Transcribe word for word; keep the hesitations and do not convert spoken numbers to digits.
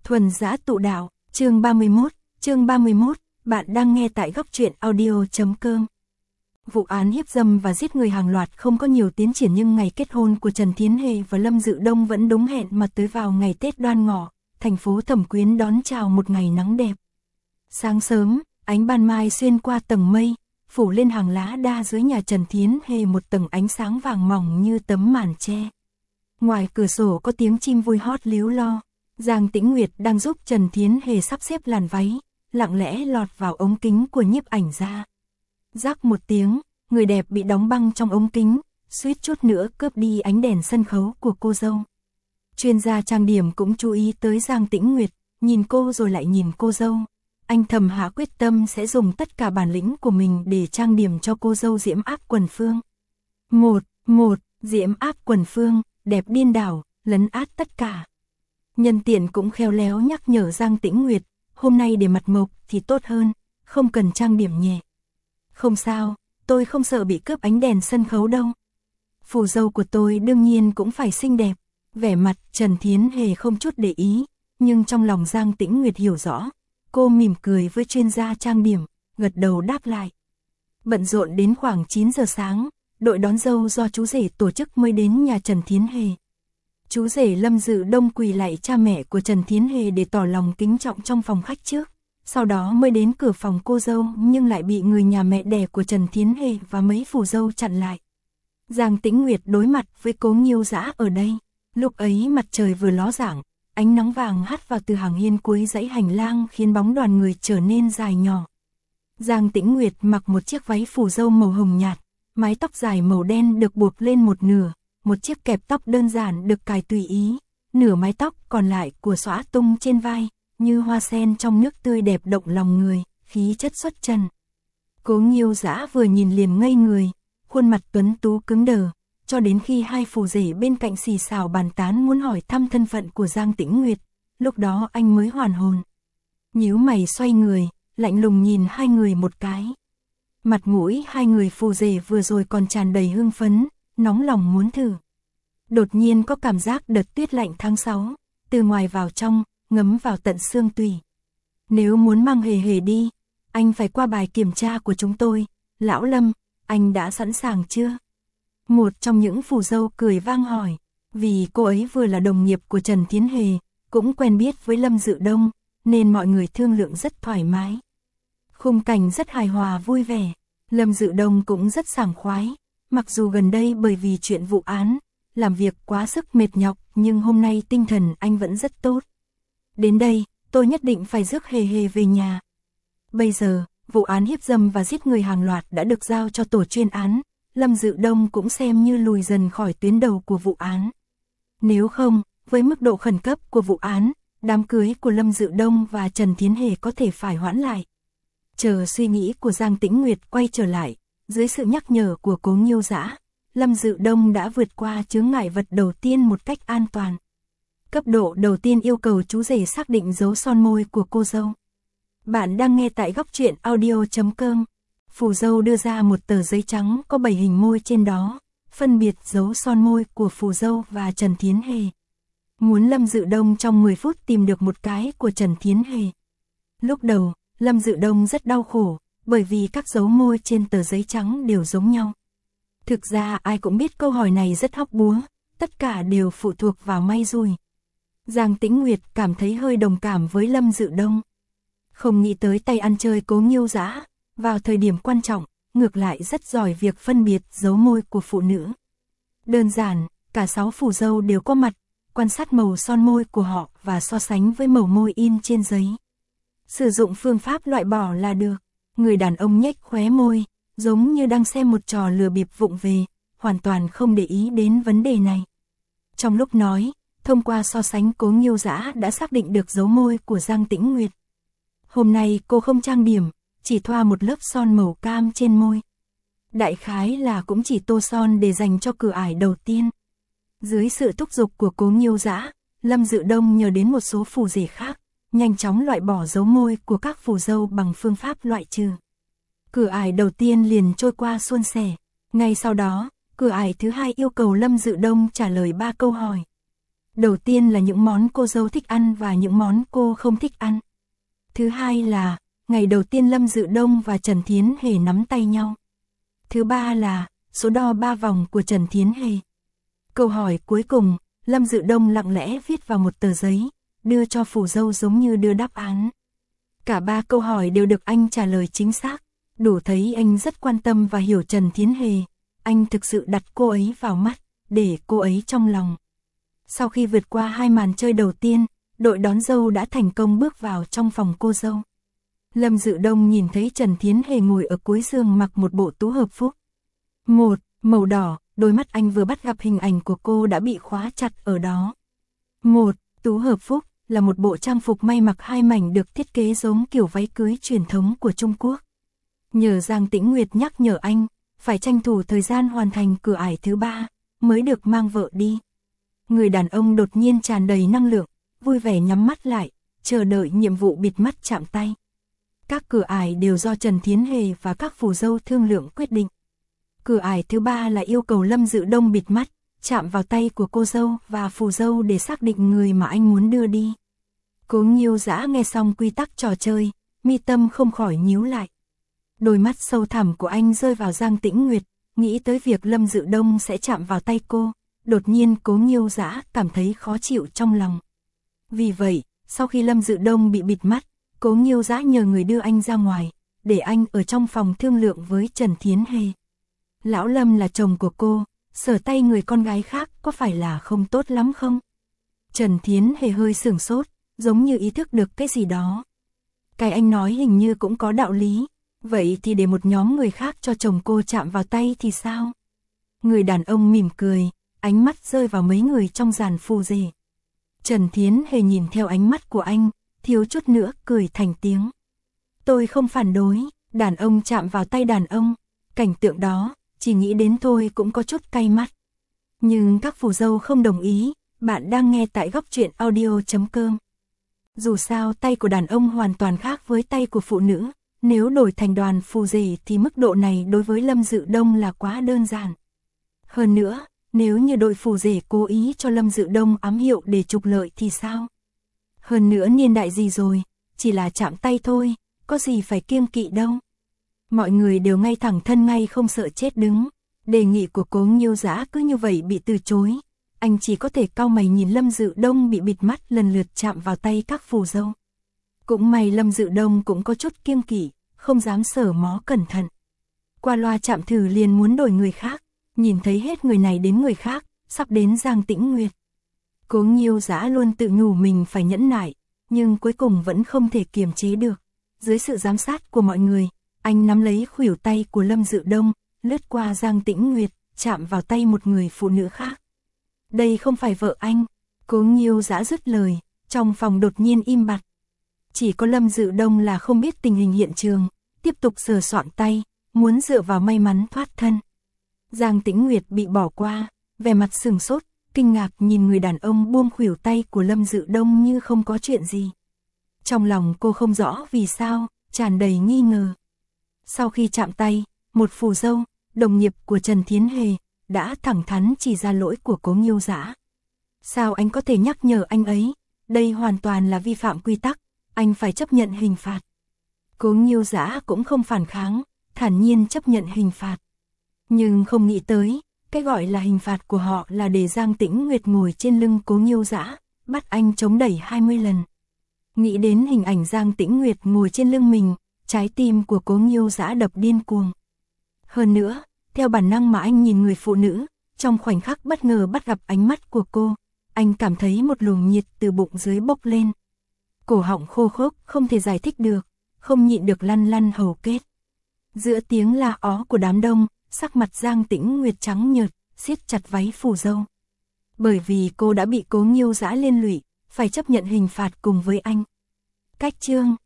Thuần Dã Tụ Đạo, chương ba mươi mốt, chương ba mươi mốt, bạn đang nghe tại góc truyện audio chấm com. Vụ án hiếp dâm và giết người hàng loạt không có nhiều tiến triển nhưng ngày kết hôn của Trần Thiến Hề và Lâm Dự Đông vẫn đúng hẹn mà tới vào ngày Tết Đoan Ngọ, thành phố Thẩm Quyến đón chào một ngày nắng đẹp. Sáng sớm, ánh ban mai xuyên qua tầng mây, phủ lên hàng lá đa dưới nhà Trần Thiến Hề một tầng ánh sáng vàng mỏng như tấm màn che. Ngoài cửa sổ có tiếng chim vui hót líu lo. Giang Tĩnh Nguyệt đang giúp Trần Thiến Hề sắp xếp làn váy, lặng lẽ lọt vào ống kính của nhiếp ảnh gia. Rắc một tiếng, người đẹp bị đóng băng trong ống kính, suýt chút nữa cướp đi ánh đèn sân khấu của cô dâu. Chuyên gia trang điểm cũng chú ý tới Giang Tĩnh Nguyệt, nhìn cô rồi lại nhìn cô dâu. Anh thầm hạ quyết tâm sẽ dùng tất cả bản lĩnh của mình để trang điểm cho cô dâu diễm áp quần phương. Một, một, diễm áp quần phương, đẹp điên đảo, lấn át tất cả. Nhân tiện cũng khéo léo nhắc nhở Giang Tĩnh Nguyệt, hôm nay để mặt mộc thì tốt hơn, không cần trang điểm nhẹ. Không sao, tôi không sợ bị cướp ánh đèn sân khấu đâu. Phù dâu của tôi đương nhiên cũng phải xinh đẹp. Vẻ mặt Trần Thiến Hề không chút để ý, nhưng trong lòng Giang Tĩnh Nguyệt hiểu rõ. Cô mỉm cười với chuyên gia trang điểm, gật đầu đáp lại. Bận rộn đến khoảng chín giờ sáng, đội đón dâu do chú rể tổ chức mới đến nhà Trần Thiến Hề. Chú rể Lâm Dự Đông quỳ lạy cha mẹ của Trần Thiến Hề để tỏ lòng kính trọng trong phòng khách trước, sau đó mới đến cửa phòng cô dâu nhưng lại bị người nhà mẹ đẻ của Trần Thiến Hề và mấy phù dâu chặn lại. Giang Tĩnh Nguyệt đối mặt với Cố Nghiêu Dã ở đây, lúc ấy mặt trời vừa ló dạng, ánh nắng vàng hắt vào từ hàng hiên cuối dãy hành lang khiến bóng đoàn người trở nên dài nhỏ. Giang Tĩnh Nguyệt mặc một chiếc váy phù dâu màu hồng nhạt, mái tóc dài màu đen được buộc lên một nửa. Một chiếc kẹp tóc đơn giản được cài tùy ý, nửa mái tóc còn lại của xõa tung trên vai, như hoa sen trong nước tươi đẹp động lòng người, khí chất xuất trần. Cố Nghiêu Dã vừa nhìn liền ngây người, khuôn mặt tuấn tú cứng đờ, cho đến khi hai phù rể bên cạnh xì xào bàn tán muốn hỏi thăm thân phận của Giang Tĩnh Nguyệt, lúc đó anh mới hoàn hồn. Nhíu mày xoay người, lạnh lùng nhìn hai người một cái. Mặt mũi hai người phù rể vừa rồi còn tràn đầy hưng phấn, nóng lòng muốn thử. Đột nhiên có cảm giác đợt tuyết lạnh tháng sáu, từ ngoài vào trong, ngấm vào tận xương tủy. Nếu muốn mang Hề Hề đi, anh phải qua bài kiểm tra của chúng tôi. Lão Lâm, anh đã sẵn sàng chưa? Một trong những phù dâu cười vang hỏi, vì cô ấy vừa là đồng nghiệp của Trần Thiến Hề, cũng quen biết với Lâm Dự Đông, nên mọi người thương lượng rất thoải mái. Khung cảnh rất hài hòa vui vẻ, Lâm Dự Đông cũng rất sảng khoái. Mặc dù gần đây bởi vì chuyện vụ án, làm việc quá sức mệt nhọc, nhưng hôm nay tinh thần anh vẫn rất tốt. Đến đây, tôi nhất định phải rước Hề Hề về nhà. Bây giờ, vụ án hiếp dâm và giết người hàng loạt đã được giao cho tổ chuyên án, Lâm Dự Đông cũng xem như lùi dần khỏi tuyến đầu của vụ án. Nếu không, với mức độ khẩn cấp của vụ án, đám cưới của Lâm Dự Đông và Trần Thiến Hề có thể phải hoãn lại. Chờ suy nghĩ của Giang Tĩnh Nguyệt quay trở lại. Dưới sự nhắc nhở của Cố Nghiêu Dã, Lâm Dự Đông đã vượt qua chướng ngại vật đầu tiên một cách an toàn. Cấp độ đầu tiên yêu cầu chú rể xác định dấu son môi của cô dâu. Bạn đang nghe tại góc truyện audio chấm com. Phù dâu đưa ra một tờ giấy trắng có bảy hình môi trên đó, phân biệt dấu son môi của phù dâu và Trần Thiến Hề. Muốn Lâm Dự Đông trong mười phút tìm được một cái của Trần Thiến Hề. Lúc đầu, Lâm Dự Đông rất đau khổ, bởi vì các dấu môi trên tờ giấy trắng đều giống nhau. Thực ra ai cũng biết câu hỏi này rất hóc búa, tất cả đều phụ thuộc vào may rủi. Giang Tĩnh Nguyệt cảm thấy hơi đồng cảm với Lâm Dự Đông. Không nghĩ tới tay ăn chơi Cố Nghiêu Dã, vào thời điểm quan trọng, ngược lại rất giỏi việc phân biệt dấu môi của phụ nữ. Đơn giản, cả sáu phù dâu đều có mặt, quan sát màu son môi của họ và so sánh với màu môi in trên giấy. Sử dụng phương pháp loại bỏ là được. Người đàn ông nhếch khóe môi, giống như đang xem một trò lừa bịp vụng về, hoàn toàn không để ý đến vấn đề này. Trong lúc nói, thông qua so sánh Cố Nghiêu Dã đã xác định được dấu môi của Giang Tĩnh Nguyệt. Hôm nay cô không trang điểm, chỉ thoa một lớp son màu cam trên môi. Đại khái là cũng chỉ tô son để dành cho cửa ải đầu tiên. Dưới sự thúc giục của Cố Nghiêu Dã, Lâm Dự Đông nhờ đến một số phù rể khác, nhanh chóng loại bỏ dấu môi của các phù dâu bằng phương pháp loại trừ. Cửa ải đầu tiên liền trôi qua suôn sẻ. Ngay sau đó, cửa ải thứ hai yêu cầu Lâm Dự Đông trả lời ba câu hỏi. Đầu tiên là những món cô dâu thích ăn và những món cô không thích ăn. Thứ hai là, ngày đầu tiên Lâm Dự Đông và Trần Thiến Hề nắm tay nhau. Thứ ba là, số đo ba vòng của Trần Thiến Hề. Câu hỏi cuối cùng, Lâm Dự Đông lặng lẽ viết vào một tờ giấy, đưa cho phù dâu giống như đưa đáp án. Cả ba câu hỏi đều được anh trả lời chính xác, đủ thấy anh rất quan tâm và hiểu Trần Thiến Hề. Anh thực sự đặt cô ấy vào mắt, để cô ấy trong lòng. Sau khi vượt qua hai màn chơi đầu tiên, đội đón dâu đã thành công bước vào trong phòng cô dâu. Lâm Dự Đông nhìn thấy Trần Thiến Hề ngồi ở cuối giường mặc một bộ tú hợp phúc. Một, màu đỏ, đôi mắt anh vừa bắt gặp hình ảnh của cô đã bị khóa chặt ở đó. Một, tú hợp phúc là một bộ trang phục may mặc hai mảnh được thiết kế giống kiểu váy cưới truyền thống của Trung Quốc. Nhờ Giang Tĩnh Nguyệt nhắc nhở anh, phải tranh thủ thời gian hoàn thành cửa ải thứ ba, mới được mang vợ đi. Người đàn ông đột nhiên tràn đầy năng lượng, vui vẻ nhắm mắt lại, chờ đợi nhiệm vụ bịt mắt chạm tay. Các cửa ải đều do Trần Thiến Hề và các phù dâu thương lượng quyết định. Cửa ải thứ ba là yêu cầu Lâm Dự Đông bịt mắt, chạm vào tay của cô dâu và phù dâu để xác định người mà anh muốn đưa đi. Cố Nghiêu Dã nghe xong quy tắc trò chơi, mi tâm không khỏi nhíu lại. Đôi mắt sâu thẳm của anh rơi vào Giang Tĩnh Nguyệt, nghĩ tới việc Lâm Dự Đông sẽ chạm vào tay cô, đột nhiên Cố Nghiêu Dã cảm thấy khó chịu trong lòng. Vì vậy, sau khi Lâm Dự Đông bị bịt mắt, Cố Nghiêu Dã nhờ người đưa anh ra ngoài, để anh ở trong phòng thương lượng với Trần Thiến Hề. Lão Lâm là chồng của cô, sờ tay người con gái khác có phải là không tốt lắm không? Trần Thiến Hề hơi sửng sốt, giống như ý thức được cái gì đó. Cái anh nói hình như cũng có đạo lý, vậy thì để một nhóm người khác cho chồng cô chạm vào tay thì sao? Người đàn ông mỉm cười, ánh mắt rơi vào mấy người trong dàn phù rể. Trần Thiến Hề nhìn theo ánh mắt của anh, thiếu chút nữa cười thành tiếng. Tôi không phản đối, đàn ông chạm vào tay đàn ông, cảnh tượng đó, chỉ nghĩ đến thôi cũng có chút cay mắt. Nhưng các phù dâu không đồng ý, bạn đang nghe tại góc truyện audio chấm com. Dù sao tay của đàn ông hoàn toàn khác với tay của phụ nữ, nếu đổi thành đoàn phù rể thì mức độ này đối với Lâm Dự Đông là quá đơn giản. Hơn nữa, nếu như đội phù rể cố ý cho Lâm Dự Đông ám hiệu để trục lợi thì sao? Hơn nữa niên đại gì rồi, chỉ là chạm tay thôi, có gì phải kiêng kỵ đâu. Mọi người đều ngay thẳng thân ngay không sợ chết đứng. Đề nghị của Cố Nghiêu Dã cứ như vậy bị từ chối. Anh chỉ có thể cau mày nhìn Lâm Dự Đông bị bịt mắt lần lượt chạm vào tay các phù dâu. Cũng may Lâm Dự Đông cũng có chút kiêng kỵ, không dám sờ mó cẩn thận. Qua loa chạm thử liền muốn đổi người khác, nhìn thấy hết người này đến người khác, sắp đến Giang Tĩnh Nguyệt. Cố Nghiêu Dã luôn tự nhủ mình phải nhẫn nại, nhưng cuối cùng vẫn không thể kiềm chế được. Dưới sự giám sát của mọi người, anh nắm lấy khuỷu tay của Lâm Dự Đông, lướt qua Giang Tĩnh Nguyệt, chạm vào tay một người phụ nữ khác. Đây không phải vợ anh. Cố Nghiêu Dã dứt lời, trong phòng đột nhiên im bặt. Chỉ có Lâm Dự Đông là không biết tình hình hiện trường, tiếp tục sờ soạn tay, muốn dựa vào may mắn thoát thân. Giang Tĩnh Nguyệt bị bỏ qua, vẻ mặt sừng sốt, kinh ngạc nhìn người đàn ông buông khuỷu tay của Lâm Dự Đông như không có chuyện gì. Trong lòng cô không rõ vì sao, tràn đầy nghi ngờ. Sau khi chạm tay, một phù dâu, đồng nghiệp của Trần Thiến Hề, đã thẳng thắn chỉ ra lỗi của Cố Nghiêu Dã. Sao anh có thể nhắc nhở anh ấy? Đây hoàn toàn là vi phạm quy tắc, anh phải chấp nhận hình phạt. Cố Nghiêu Dã cũng không phản kháng, thản nhiên chấp nhận hình phạt. Nhưng không nghĩ tới, cái gọi là hình phạt của họ là để Giang Tĩnh Nguyệt ngồi trên lưng Cố Nghiêu Dã, bắt anh chống đẩy hai mươi lần. Nghĩ đến hình ảnh Giang Tĩnh Nguyệt ngồi trên lưng mình, trái tim của Cố Nghiêu Dã đập điên cuồng. Hơn nữa, theo bản năng mà anh nhìn người phụ nữ, trong khoảnh khắc bất ngờ bắt gặp ánh mắt của cô, anh cảm thấy một luồng nhiệt từ bụng dưới bốc lên. Cổ họng khô khốc không thể giải thích được, không nhịn được lăn lăn hầu kết. Giữa tiếng la ó của đám đông, sắc mặt Giang Tĩnh Nguyệt trắng nhợt, siết chặt váy phù dâu. Bởi vì cô đã bị Cố Nghiêu Dã liên lụy, phải chấp nhận hình phạt cùng với anh. Cách chương